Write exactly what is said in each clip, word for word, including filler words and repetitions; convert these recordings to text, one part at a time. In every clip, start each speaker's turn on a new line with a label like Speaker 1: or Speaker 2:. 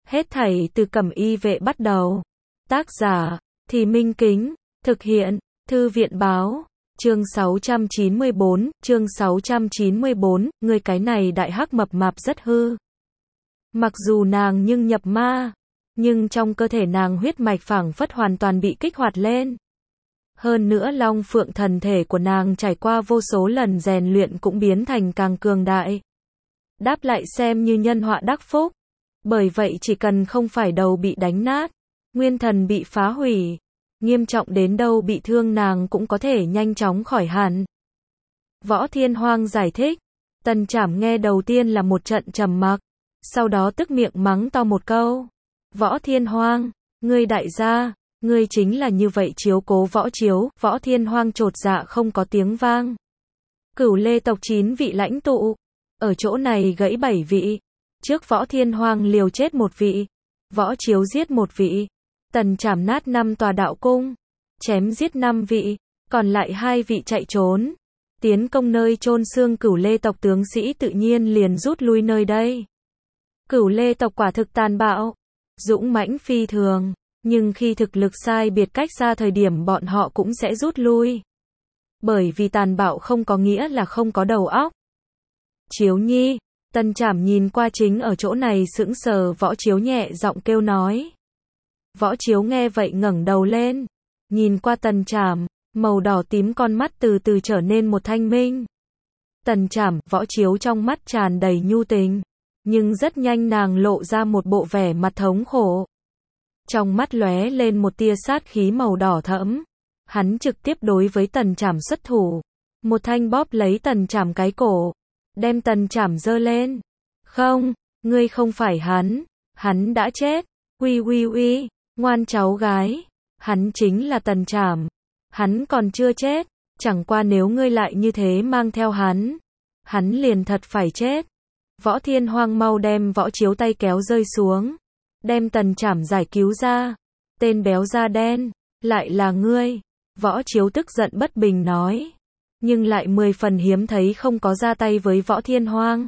Speaker 1: Hết thảy từ Cẩm Y Vệ bắt đầu. Tác giả, Thì Minh Kính, thực hiện, Thư viện Báo, chương sáu trăm chín mươi bốn, chương sáu trăm chín mươi bốn, người cái này đại hắc mập mạp rất hư. Mặc dù nàng nhưng nhập ma, nhưng trong cơ thể nàng huyết mạch phảng phất hoàn toàn bị kích hoạt lên. Hơn nữa Long Phượng thần thể của nàng trải qua vô số lần rèn luyện cũng biến thành càng cường đại. Đáp lại xem như nhân họa đắc phúc. Bởi vậy chỉ cần không phải đầu bị đánh nát, nguyên thần bị phá hủy, nghiêm trọng đến đâu bị thương nàng cũng có thể nhanh chóng khỏi hẳn. Võ Thiên Hoang giải thích. Tần Trảm nghe đầu tiên là một trận trầm mặc, sau đó tức miệng mắng to một câu. Võ Thiên Hoang, ngươi đại gia, ngươi chính là như vậy chiếu cố Võ Chiếu. Võ Thiên Hoang chột dạ không có tiếng vang. Cửu Lê tộc chín vị lãnh tụ, ở chỗ này gãy bảy vị. Trước Võ Thiên Hoang liều chết một vị, Võ Chiếu giết một vị, Tần Trảm nát năm tòa đạo cung, chém giết năm vị, còn lại hai vị chạy trốn, tiến công nơi chôn xương Cửu Lê tộc tướng sĩ tự nhiên liền rút lui nơi đây. Cửu Lê tộc quả thực tàn bạo, dũng mãnh phi thường, nhưng khi thực lực sai biệt cách xa thời điểm bọn họ cũng sẽ rút lui. Bởi vì tàn bạo không có nghĩa là không có đầu óc. Chiếu Nhi, Tần Trảm nhìn qua chính ở chỗ này sững sờ Võ Chiếu nhẹ giọng kêu nói. Võ Chiếu nghe vậy ngẩng đầu lên, nhìn qua Tần Trảm, màu đỏ tím con mắt từ từ trở nên một thanh minh. Tần Trảm, Võ Chiếu trong mắt tràn đầy nhu tình, nhưng rất nhanh nàng lộ ra một bộ vẻ mặt thống khổ. Trong mắt lóe lên một tia sát khí màu đỏ thẫm, hắn trực tiếp đối với Tần Trảm xuất thủ, một thanh bóp lấy Tần Trảm cái cổ, đem Tần Trảm giơ lên. Không, ngươi không phải hắn, hắn đã chết. Uy uy uy, ngoan cháu gái, hắn chính là Tần Trảm, hắn còn chưa chết, chẳng qua nếu ngươi lại như thế mang theo hắn, hắn liền thật phải chết. Võ Thiên Hoang mau đem Võ Chiếu tay kéo rơi xuống, đem Tần Trảm giải cứu ra. Tên béo da đen, lại là ngươi. Võ Chiếu tức giận bất bình nói, nhưng lại mười phần hiếm thấy không có ra tay với Võ Thiên Hoang.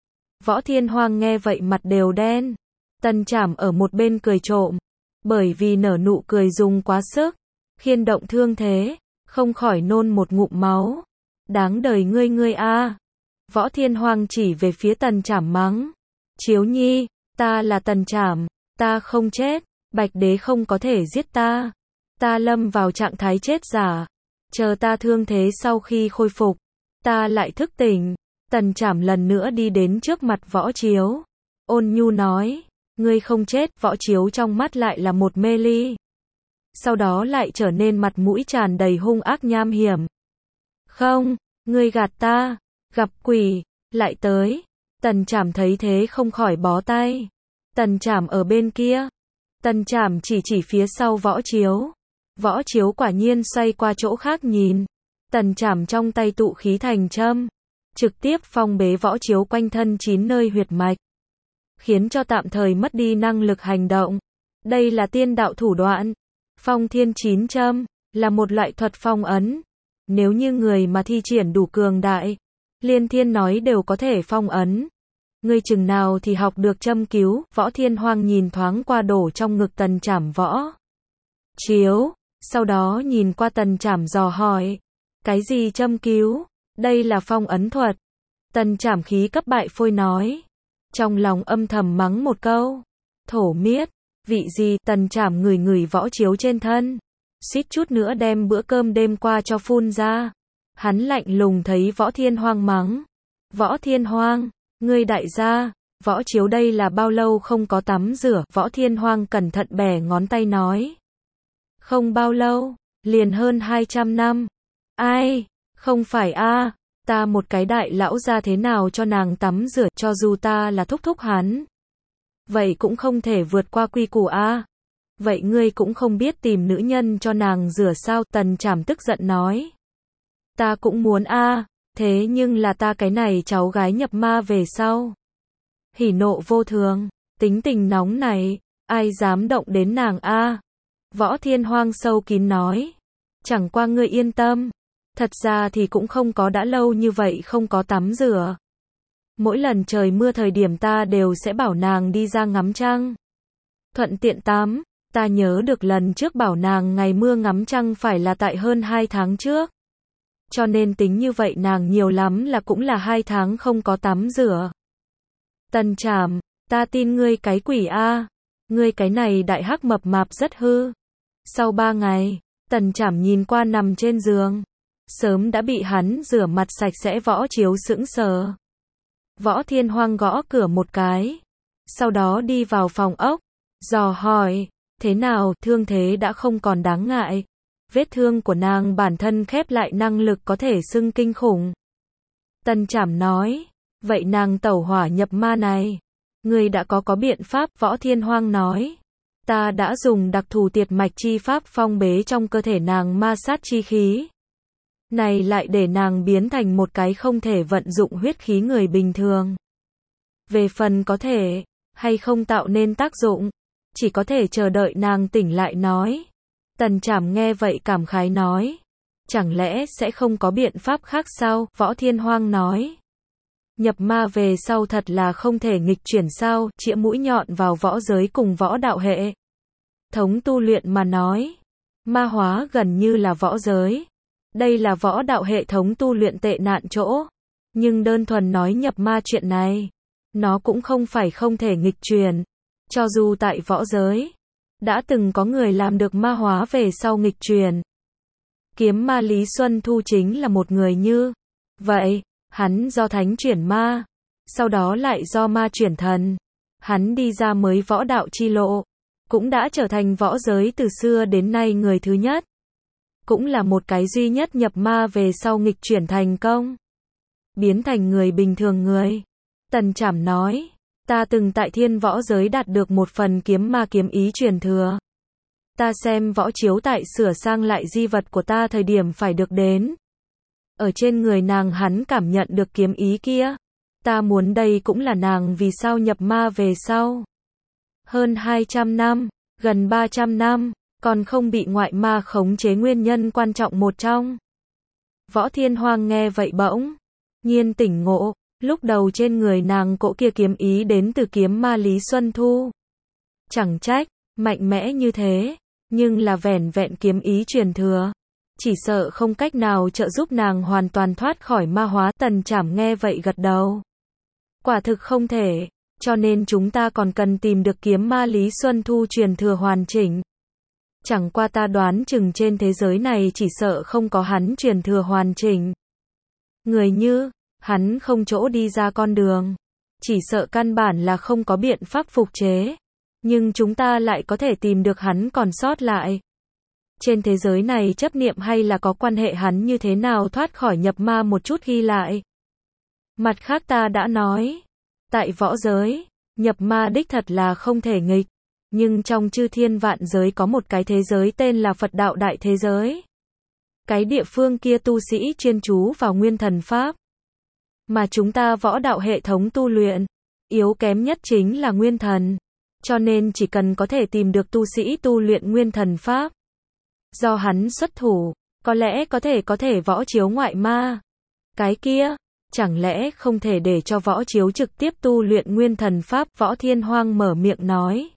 Speaker 1: Võ Thiên Hoang nghe vậy mặt đều đen. Tần Trảm ở một bên cười trộm, bởi vì nở nụ cười dùng quá sức, khiên động thương thế, không khỏi nôn một ngụm máu. Đáng đời ngươi ngươi a. Võ Thiên Hoang chỉ về phía Tần Trảm mắng. Chiếu Nhi, ta là Tần Trảm, ta không chết, Bạch Đế không có thể giết ta. Ta lâm vào trạng thái chết giả, chờ ta thương thế sau khi khôi phục, ta lại thức tỉnh. Tần Trảm lần nữa đi đến trước mặt Võ Chiếu, ôn nhu nói, ngươi không chết. Võ Chiếu trong mắt lại là một mê ly, sau đó lại trở nên mặt mũi tràn đầy hung ác nham hiểm. Không, ngươi gạt ta, gặp quỷ, lại tới. Tần Trảm thấy thế không khỏi bó tay. Tần Trảm ở bên kia. Tần Trảm chỉ chỉ phía sau Võ Chiếu. Võ Chiếu quả nhiên xoay qua chỗ khác nhìn. Tần Trảm trong tay tụ khí thành châm, trực tiếp phong bế Võ Chiếu quanh thân chín nơi huyệt mạch, khiến cho tạm thời mất đi năng lực hành động. Đây là tiên đạo thủ đoạn. Phong thiên chín châm là một loại thuật phong ấn. Nếu như người mà thi triển đủ cường đại, liên thiên nói đều có thể phong ấn. Ngươi chừng nào thì học được châm cứu? Võ Thiên Hoang nhìn thoáng qua đổ trong ngực Tần Trảm Võ Chiếu, sau đó nhìn qua Tần Trảm dò hỏi. Cái gì châm cứu? Đây là phong ấn thuật. Tần Trảm khí cấp bại phôi nói. Trong lòng âm thầm mắng một câu. Thổ miết, vị gì? Tần Trảm ngửi ngửi Võ Chiếu trên thân, suýt chút nữa đem bữa cơm đêm qua cho phun ra. Hắn lạnh lùng thấy Võ Thiên Hoang mắng. Võ Thiên Hoang, ngươi đại gia, Võ Chiếu đây là bao lâu không có tắm rửa? Võ Thiên Hoang cẩn thận bẻ ngón tay nói. Không bao lâu, liền hơn hai trăm năm. Ai, không phải a, ta một cái đại lão gia thế nào cho nàng tắm rửa, cho dù ta là thúc thúc hắn. Vậy cũng không thể vượt qua quy củ a. Vậy ngươi cũng không biết tìm nữ nhân cho nàng rửa sao? Tần Trảm tức giận nói. Ta cũng muốn a, thế nhưng là ta cái này cháu gái nhập ma về sau, hỉ nộ vô thường, tính tình nóng này, ai dám động đến nàng a? Võ Thiên Hoang sâu kín nói. Chẳng qua ngươi yên tâm, thật ra thì cũng không có đã lâu như vậy không có tắm rửa. Mỗi lần trời mưa thời điểm ta đều sẽ bảo nàng đi ra ngắm trăng. thuận tiện tắm. Ta nhớ được lần trước bảo nàng ngày mưa ngắm trăng phải là tại hơn hai tháng trước. Cho nên tính như vậy nàng nhiều lắm là cũng là hai tháng không có tắm rửa. Tần Trảm, ta tin ngươi cái quỷ a, ngươi cái này đại hắc mập mạp rất hư. Sau ba ngày, Tần Trảm nhìn qua nằm trên giường, sớm đã bị hắn rửa mặt sạch sẽ Võ Chiếu sững sờ. Võ Thiên Hoang gõ cửa một cái, sau đó đi vào phòng ốc, dò hỏi, thế nào, thương thế đã không còn đáng ngại. Vết thương của nàng bản thân khép lại năng lực có thể xưng kinh khủng. Tần Trảm nói, vậy nàng tẩu hỏa nhập ma này, ngươi đã có có biện pháp. Võ Thiên Hoang nói, ta đã dùng đặc thù tiệt mạch chi pháp phong bế trong cơ thể nàng ma sát chi khí. Này lại để nàng biến thành một cái không thể vận dụng huyết khí người bình thường. Về phần có thể hay không tạo nên tác dụng, chỉ có thể chờ đợi nàng tỉnh lại nói. Tần Trảm nghe vậy cảm khái nói, chẳng lẽ sẽ không có biện pháp khác sao? Võ Thiên Hoang nói, nhập ma về sau thật là không thể nghịch chuyển sao? Chĩa mũi nhọn vào võ giới cùng võ đạo hệ thống tu luyện mà nói, ma hóa gần như là võ giới. Đây là võ đạo hệ thống tu luyện tệ nạn chỗ. Nhưng đơn thuần nói nhập ma chuyện này, nó cũng không phải không thể nghịch chuyển. Cho dù tại võ giới, đã từng có người làm được ma hóa về sau nghịch chuyển. Kiếm ma Lý Xuân Thu chính là một người như vậy. Hắn do thánh chuyển ma, sau đó lại do ma chuyển thần. Hắn đi ra mới võ đạo chi lộ, cũng đã trở thành võ giới từ xưa đến nay người thứ nhất. Cũng là một cái duy nhất nhập ma về sau nghịch chuyển thành công, biến thành người bình thường người. Tần Trảm nói, ta từng tại thiên võ giới đạt được một phần kiếm ma kiếm ý truyền thừa. Ta xem Võ Chiếu tại sửa sang lại di vật của ta thời điểm phải được đến. Ở trên người nàng hắn cảm nhận được kiếm ý kia. Ta muốn đây cũng là nàng vì sao nhập ma về sau. Hơn hai trăm năm, gần ba trăm năm, còn không bị ngoại ma khống chế nguyên nhân quan trọng một trong. Võ Thiên Hoang nghe vậy bỗng nhiên tỉnh ngộ, lúc đầu trên người nàng cỗ kia kiếm ý đến từ kiếm ma Lý Xuân Thu. Chẳng trách, mạnh mẽ như thế, nhưng là vẻn vẹn kiếm ý truyền thừa. Chỉ sợ không cách nào trợ giúp nàng hoàn toàn thoát khỏi ma hóa. Tần Trảm nghe vậy gật đầu. Quả thực không thể, cho nên chúng ta còn cần tìm được kiếm ma Lý Xuân Thu truyền thừa hoàn chỉnh. Chẳng qua ta đoán chừng trên thế giới này chỉ sợ không có hắn truyền thừa hoàn chỉnh. Người như hắn không chỗ đi ra con đường, chỉ sợ căn bản là không có biện pháp phục chế. Nhưng chúng ta lại có thể tìm được hắn còn sót lại. Trên thế giới này chấp niệm hay là có quan hệ hắn như thế nào thoát khỏi nhập ma một chút ghi lại. Mặt khác ta đã nói, tại võ giới, nhập ma đích thật là không thể nghịch. Nhưng trong chư thiên vạn giới có một cái thế giới tên là Phật đạo đại thế giới. Cái địa phương kia tu sĩ chuyên chú vào nguyên thần pháp. Mà chúng ta võ đạo hệ thống tu luyện, yếu kém nhất chính là nguyên thần. Cho nên chỉ cần có thể tìm được tu sĩ tu luyện nguyên thần pháp, do hắn xuất thủ, có lẽ có thể có thể Võ Chiếu ngoại ma. Cái kia, chẳng lẽ không thể để cho Võ Chiếu trực tiếp tu luyện nguyên thần pháp? Võ Thiên Hoang mở miệng nói.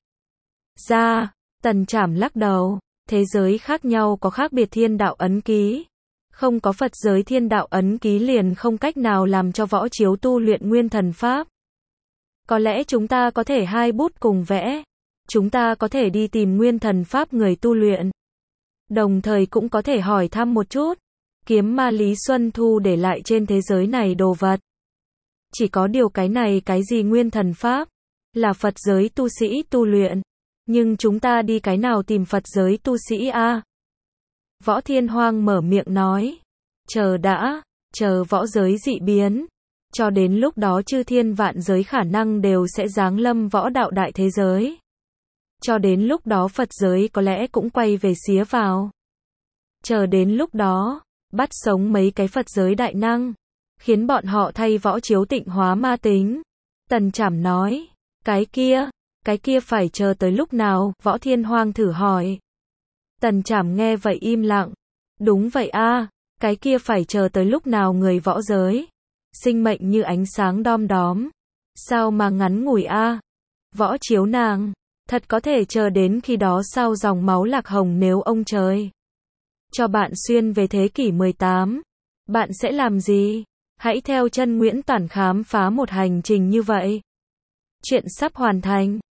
Speaker 1: Ra, Tần Trảm lắc đầu, thế giới khác nhau có khác biệt thiên đạo ấn ký. Không có Phật giới thiên đạo ấn ký liền không cách nào làm cho Võ Chiếu tu luyện nguyên thần pháp. Có lẽ chúng ta có thể hai bút cùng vẽ. Chúng ta có thể đi tìm nguyên thần pháp người tu luyện. Đồng thời cũng có thể hỏi thăm một chút. Kiếm ma Lý Xuân Thu để lại trên thế giới này đồ vật. Chỉ có điều cái này cái gì nguyên thần pháp, là Phật giới tu sĩ tu luyện. Nhưng chúng ta đi cái nào tìm Phật giới tu sĩ a? Võ Thiên Hoang mở miệng nói. Chờ đã, chờ võ giới dị biến. Cho đến lúc đó chư thiên vạn giới khả năng đều sẽ giáng lâm võ đạo đại thế giới. Cho đến lúc đó Phật giới có lẽ cũng quay về xía vào. Chờ đến lúc đó, bắt sống mấy cái Phật giới đại năng, khiến bọn họ thay Võ Chiếu tịnh hóa ma tính. Tần Trảm nói, cái kia, cái kia phải chờ tới lúc nào? Võ Thiên Hoang thử hỏi. Tần Trảm nghe vậy im lặng. Đúng vậy a, cái kia phải chờ tới lúc nào? Người võ giới, sinh mệnh như ánh sáng đom đóm, sao mà ngắn ngủi a? Võ Chiếu nàng, Thật có thể chờ đến khi đó sau dòng máu lạc hồng nếu ông trời cho bạn xuyên về thế kỷ mười tám. Bạn sẽ làm gì? Hãy theo chân Nguyễn Toản khám phá một hành trình như vậy. Chuyện sắp hoàn thành.